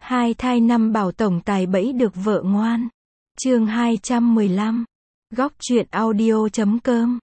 Hai thai năm bảo tổng tài bẫy được vợ ngoan. Chương 215. Góc truyện audio.com.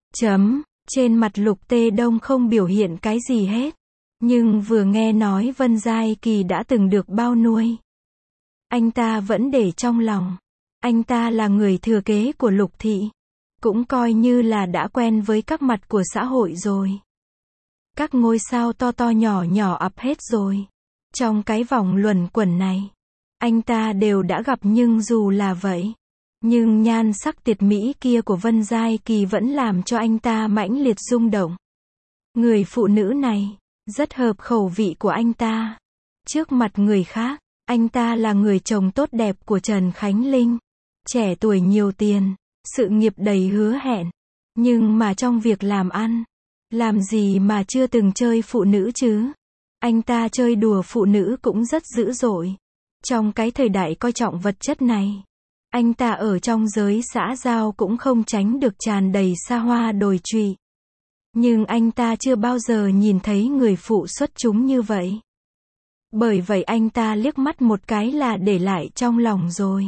Trên mặt Lục Tê Đông không biểu hiện cái gì hết. Nhưng vừa nghe nói Vân Giai Kỳ đã từng được bao nuôi, anh ta vẫn để trong lòng. Anh ta là người thừa kế của Lục thị, cũng coi như là đã quen với các mặt của xã hội rồi. Các ngôi sao to to nhỏ nhỏ ập hết rồi. Trong cái vòng luẩn quẩn này, anh ta đều đã gặp, nhưng dù là vậy, nhưng nhan sắc tuyệt mỹ kia của Vân Giai Kỳ vẫn làm cho anh ta mãnh liệt rung động. Người phụ nữ này rất hợp khẩu vị của anh ta. Trước mặt người khác, anh ta là người chồng tốt đẹp của Trần Khánh Linh, trẻ tuổi nhiều tiền, sự nghiệp đầy hứa hẹn. Nhưng mà trong việc làm ăn, làm gì mà chưa từng chơi phụ nữ chứ? Anh ta chơi đùa phụ nữ cũng rất dữ dội. Trong cái thời đại coi trọng vật chất này, anh ta ở trong giới xã giao cũng không tránh được tràn đầy xa hoa đồi trụy. Nhưng anh ta chưa bao giờ nhìn thấy người phụ xuất chúng như vậy. Bởi vậy anh ta liếc mắt một cái là để lại trong lòng rồi.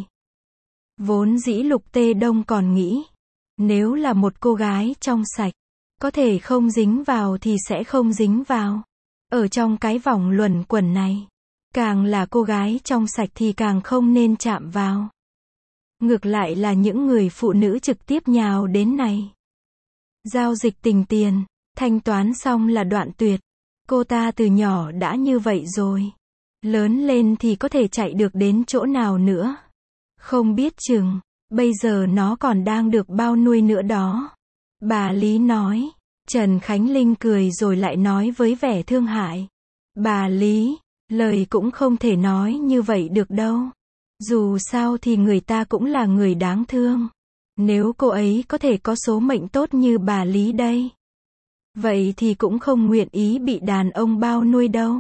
Vốn dĩ Lục Tê Đông còn nghĩ, nếu là một cô gái trong sạch, có thể không dính vào thì sẽ không dính vào. Ở trong cái vòng luẩn quẩn này, càng là cô gái trong sạch thì càng không nên chạm vào. Ngược lại là những người phụ nữ trực tiếp nhào đến này. Giao dịch tình tiền, thanh toán xong là đoạn tuyệt. Cô ta từ nhỏ đã như vậy rồi. Lớn lên thì có thể chạy được đến chỗ nào nữa. Không biết chừng, bây giờ nó còn đang được bao nuôi nữa đó. Bà Lý nói. Trần Khánh Linh cười rồi lại nói với vẻ thương hại. Bà Lý, lời cũng không thể nói như vậy được đâu. Dù sao thì người ta cũng là người đáng thương. Nếu cô ấy có thể có số mệnh tốt như bà Lý đây, vậy thì cũng không nguyện ý bị đàn ông bao nuôi đâu.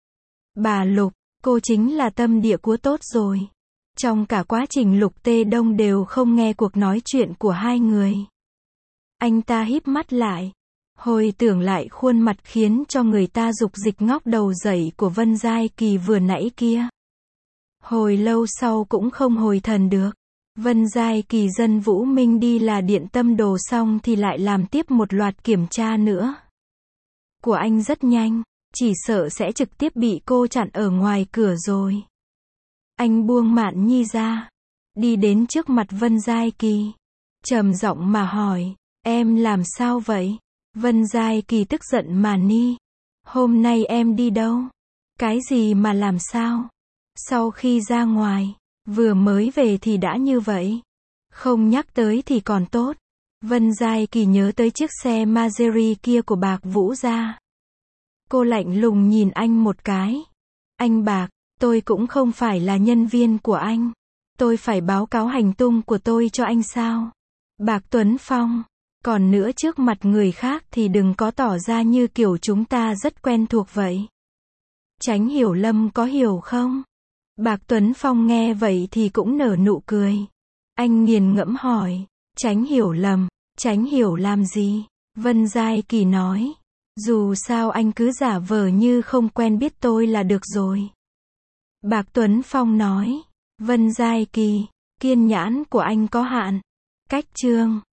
Bà Lục, cô chính là tâm địa của tốt rồi. Trong cả quá trình Lục Tê Đông đều không nghe cuộc nói chuyện của hai người. Anh ta híp mắt lại, hồi tưởng lại khuôn mặt khiến cho người ta dục dịch ngóc đầu dậy của Vân Giai Kỳ vừa nãy kia. Hồi lâu sau cũng không hồi thần được. Vân Giai Kỳ dân Vũ Minh đi là điện tâm đồ xong thì lại làm tiếp một loạt kiểm tra nữa. Của anh rất nhanh, chỉ sợ sẽ trực tiếp bị cô chặn ở ngoài cửa rồi. Anh buông Mạn Nhi ra, đi đến trước mặt Vân Giai Kỳ, trầm giọng mà hỏi, em làm sao vậy? Vân Giai Kỳ tức giận mà ni. Hôm nay em đi đâu? Cái gì mà làm sao? Sau khi ra ngoài, vừa mới về thì đã như vậy. Không nhắc tới thì còn tốt. Vân Giai Kỳ nhớ tới chiếc xe Maserati kia của Bạc Vũ Gia. Cô lạnh lùng nhìn anh một cái. Anh Bạc, tôi cũng không phải là nhân viên của anh. Tôi phải báo cáo hành tung của tôi cho anh sao? Bạc Tuấn Phong. Còn nữa trước mặt người khác thì đừng có tỏ ra như kiểu chúng ta rất quen thuộc vậy. Chánh Hiểu Lâm có hiểu không? Bạc Tuấn Phong nghe vậy thì cũng nở nụ cười. Anh nghiền ngẫm hỏi, Chánh hiểu lầm, Chánh hiểu làm gì? Vân Giai Kỳ nói, dù sao anh cứ giả vờ như không quen biết tôi là được rồi. Bạc Tuấn Phong nói, Vân Giai Kỳ, kiên nhẫn của anh có hạn. Cách chương